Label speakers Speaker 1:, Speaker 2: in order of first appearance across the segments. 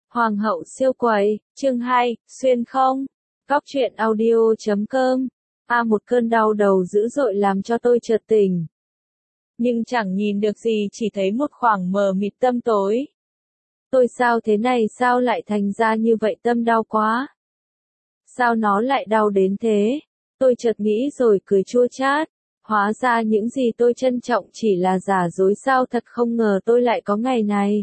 Speaker 1: Hoàng hậu siêu quầy, chương 2, xuyên không? Góc truyện audio.com. Một cơn đau đầu dữ dội làm cho tôi chợt tỉnh. Nhưng chẳng nhìn được gì, chỉ thấy một khoảng mờ mịt tăm tối. Tôi sao thế này, sao lại thành ra như vậy, tâm đau quá. Sao nó lại đau đến thế? Tôi chợt nghĩ rồi cười chua chát. Hóa ra những gì tôi trân trọng chỉ là giả dối sao, thật không ngờ tôi lại có ngày này.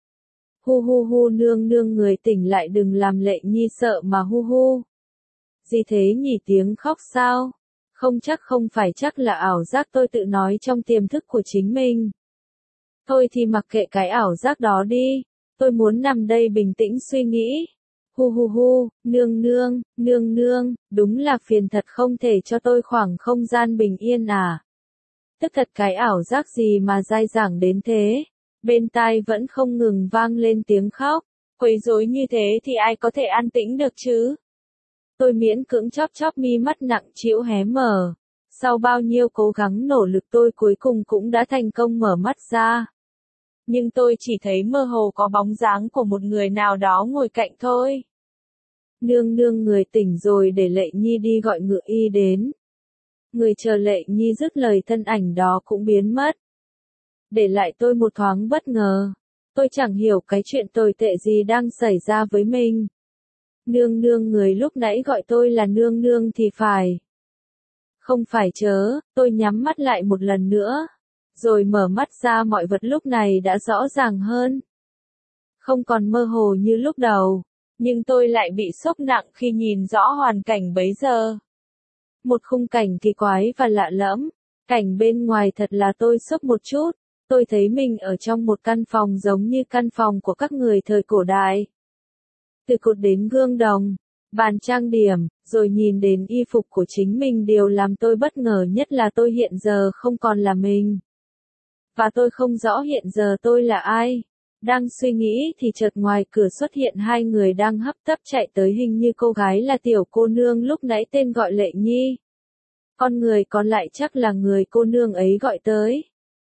Speaker 1: Hu hu hu, nương nương người tỉnh lại, đừng làm Lệ Nhi sợ mà hu hu. Gì thế nhỉ, tiếng khóc sao? Không phải chắc là ảo giác tôi tự nói trong tiềm thức của chính mình. Thôi thì mặc kệ cái ảo giác đó đi, tôi muốn nằm đây bình tĩnh suy nghĩ. Hu hu hu, nương nương, đúng là phiền thật, không thể cho tôi khoảng không gian bình yên à? Tức thật, cái ảo giác gì mà dai dẳng đến thế? Bên tai vẫn không ngừng vang lên tiếng khóc, quấy rối như thế thì ai có thể an tĩnh được chứ? Tôi miễn cưỡng chóp mi mắt nặng trĩu hé mở. Sau bao nhiêu cố gắng nỗ lực tôi cuối cùng cũng đã thành công mở mắt ra. Nhưng tôi chỉ thấy mơ hồ có bóng dáng của một người nào đó ngồi cạnh thôi. Nương nương người tỉnh rồi, để Lệ Nhi đi gọi ngựa y đến. Người chờ Lệ Nhi dứt lời, thân ảnh đó cũng biến mất. Để lại tôi một thoáng bất ngờ. Tôi chẳng hiểu cái chuyện tồi tệ gì đang xảy ra với mình. Nương nương người lúc nãy gọi tôi là nương nương thì phải. Không phải chớ, tôi nhắm mắt lại một lần nữa. Rồi mở mắt ra, mọi vật lúc này đã rõ ràng hơn. Không còn mơ hồ như lúc đầu. Nhưng tôi lại bị sốc nặng khi nhìn rõ hoàn cảnh bấy giờ. Một khung cảnh kỳ quái và lạ lẫm. Cảnh bên ngoài thật là tôi sốc một chút. Tôi thấy mình ở trong một căn phòng giống như căn phòng của các người thời cổ đại. Từ cột đến gương đồng, bàn trang điểm, rồi nhìn đến y phục của chính mình, điều làm tôi bất ngờ nhất là tôi hiện giờ không còn là mình. Và tôi không rõ hiện giờ tôi là ai. Đang suy nghĩ thì chợt ngoài cửa xuất hiện hai người đang hấp tấp chạy tới, hình như cô gái là tiểu cô nương lúc nãy tên gọi Lệ Nhi. Con người còn lại chắc là người cô nương ấy gọi tới.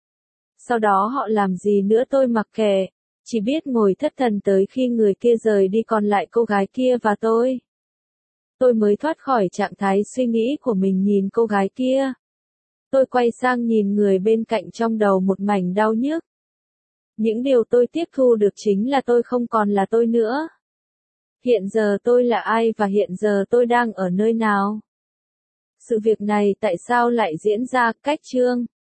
Speaker 1: Sau đó họ làm gì nữa tôi mặc kệ, chỉ biết ngồi thất thần tới khi người kia rời đi, còn lại cô gái kia và tôi. Tôi mới thoát khỏi trạng thái suy nghĩ của mình, nhìn cô gái kia. Tôi quay sang nhìn người bên cạnh, trong đầu một mảnh đau nhức. Những điều tôi tiếp thu được chính là tôi không còn là tôi nữa. Hiện giờ tôi là ai và hiện giờ tôi đang ở nơi nào? Sự việc này tại sao lại diễn ra? Cách chương